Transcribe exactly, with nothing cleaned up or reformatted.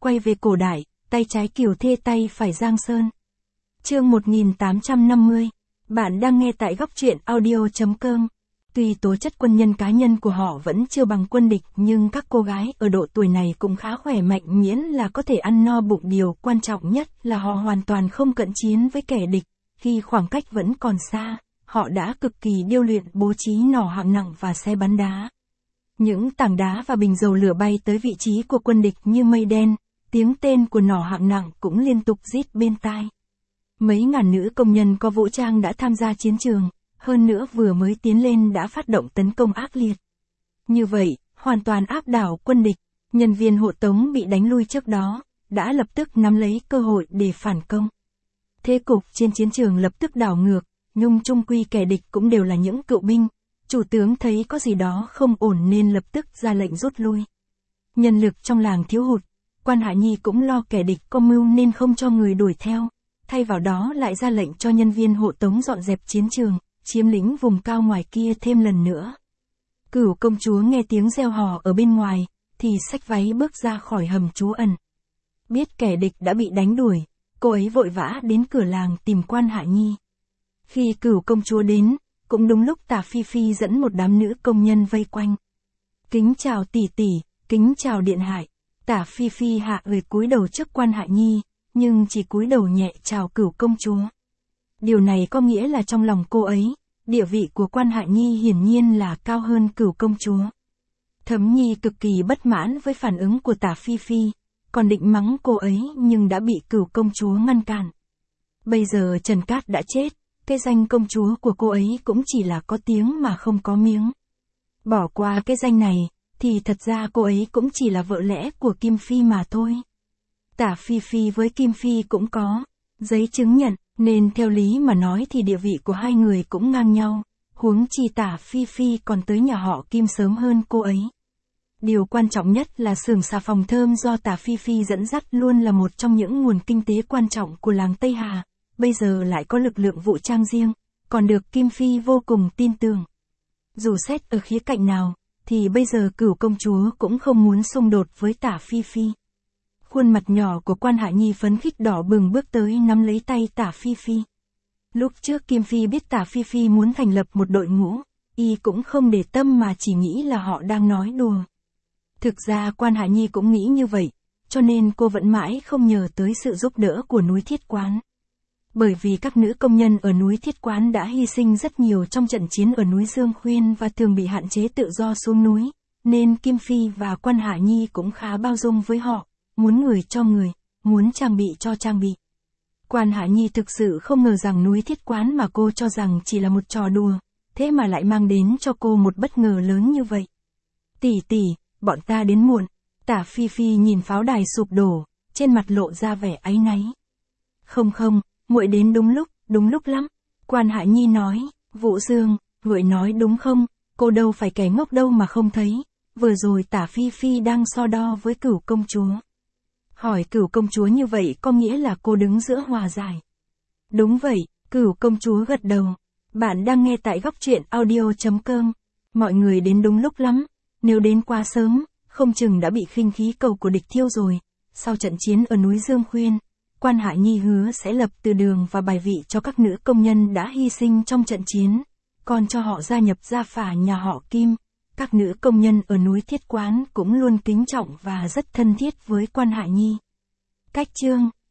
quay về cổ đại, tay trái Kiều Thê tay phải Giang Sơn. Chương một nghìn tám trăm năm mươi. Bạn đang nghe tại góc truyện audio chấm com. Tuy tố chất quân nhân cá nhân của họ vẫn chưa bằng quân địch, nhưng các cô gái ở độ tuổi này cũng khá khỏe mạnh, miễn là có thể ăn no bụng. Điều quan trọng nhất là họ hoàn toàn không cận chiến với kẻ địch. Khi khoảng cách vẫn còn xa, họ đã cực kỳ điêu luyện bố trí nỏ hạng nặng và xe bắn đá. Những tảng đá và bình dầu lửa bay tới vị trí của quân địch như mây đen, tiếng tên của nỏ hạng nặng cũng liên tục rít bên tai. Mấy ngàn nữ công nhân có vũ trang đã tham gia chiến trường, hơn nữa vừa mới tiến lên đã phát động tấn công ác liệt. Như vậy, hoàn toàn áp đảo quân địch, nhân viên hộ tống bị đánh lui trước đó, đã lập tức nắm lấy cơ hội để phản công. Thế cục trên chiến trường lập tức đảo ngược, nhưng chung quy kẻ địch cũng đều là những cựu binh. Chủ tướng thấy có gì đó không ổn nên lập tức ra lệnh rút lui. Nhân lực trong làng thiếu hụt, Quan Hạ Nhi cũng lo kẻ địch có mưu nên không cho người đuổi theo, thay vào đó lại ra lệnh cho nhân viên hộ tống dọn dẹp chiến trường, chiếm lĩnh vùng cao ngoài kia thêm lần nữa. Cửu công chúa nghe tiếng reo hò ở bên ngoài, thì xách váy bước ra khỏi hầm trú ẩn. Biết kẻ địch đã bị đánh đuổi, cô ấy vội vã đến cửa làng tìm Quan Hạ Nhi. Khi cửu công chúa đến, cũng đúng lúc Tả Phi Phi dẫn một đám nữ công nhân vây quanh. Kính chào tỷ tỷ, kính chào điện hạ. Tả Phi Phi hạ người cúi đầu trước Quan Hạ Nhi, nhưng chỉ cúi đầu nhẹ chào cửu công chúa. Điều này có nghĩa là trong lòng cô ấy, địa vị của Quan Hạ Nhi hiển nhiên là cao hơn cửu công chúa. Thấm Nhi cực kỳ bất mãn với phản ứng của Tả Phi Phi, còn định mắng cô ấy nhưng đã bị cửu công chúa ngăn cản. Bây giờ Trần Cát đã chết, cái danh công chúa của cô ấy cũng chỉ là có tiếng mà không có miếng. Bỏ qua cái danh này, thì thật ra cô ấy cũng chỉ là vợ lẽ của Kim Phi mà thôi. Tả Phi Phi với Kim Phi cũng có giấy chứng nhận, nên theo lý mà nói thì địa vị của hai người cũng ngang nhau, huống chi Tả Phi Phi còn tới nhà họ Kim sớm hơn cô ấy. Điều quan trọng nhất là xưởng xà phòng thơm do Tả Phi Phi dẫn dắt luôn là một trong những nguồn kinh tế quan trọng của làng Tây Hà, bây giờ lại có lực lượng vũ trang riêng, còn được Kim Phi vô cùng tin tưởng. Dù xét ở khía cạnh nào, thì bây giờ cửu công chúa cũng không muốn xung đột với Tả Phi Phi. Khuôn mặt nhỏ của Quan Hạ Nhi phấn khích đỏ bừng bước tới nắm lấy tay Tả Phi Phi. Lúc trước Kim Phi biết Tả Phi Phi muốn thành lập một đội ngũ, y cũng không để tâm mà chỉ nghĩ là họ đang nói đùa. Thực ra Quan Hạ Nhi cũng nghĩ như vậy, cho nên cô vẫn mãi không nhờ tới sự giúp đỡ của núi Thiết Quán. Bởi vì các nữ công nhân ở núi Thiết Quán đã hy sinh rất nhiều trong trận chiến ở núi Dương Khuyên và thường bị hạn chế tự do xuống núi, nên Kim Phi và Quan Hạ Nhi cũng khá bao dung với họ, muốn người cho người, muốn trang bị cho trang bị. Quan Hạ Nhi thực sự không ngờ rằng núi Thiết Quán mà cô cho rằng chỉ là một trò đùa, thế mà lại mang đến cho cô một bất ngờ lớn như vậy. Tỷ tỷ, bọn ta đến muộn. Tả Phi Phi nhìn pháo đài sụp đổ, trên mặt lộ ra vẻ áy náy. Không không, muội đến đúng lúc, đúng lúc lắm. Quan Hạ Nhi nói, Vũ Dương, muội nói đúng không, cô đâu phải kẻ ngốc đâu mà không thấy. Vừa rồi Tả Phi Phi đang so đo với cửu công chúa. Hỏi cửu công chúa như vậy có nghĩa là cô đứng giữa hòa giải. Đúng vậy, cửu công chúa gật đầu. Bạn đang nghe tại góc truyện audio chấm com. Mọi người đến đúng lúc lắm, nếu đến quá sớm, không chừng đã bị khinh khí cầu của địch thiêu rồi. Sau trận chiến ở núi Dương Khuyên, Quan Hạ Nhi hứa sẽ lập từ đường và bài vị cho các nữ công nhân đã hy sinh trong trận chiến, còn cho họ gia nhập gia phả nhà họ Kim. Các nữ công nhân ở núi Thiết Quán cũng luôn kính trọng và rất thân thiết với Quan Hạ Nhi. Cách chương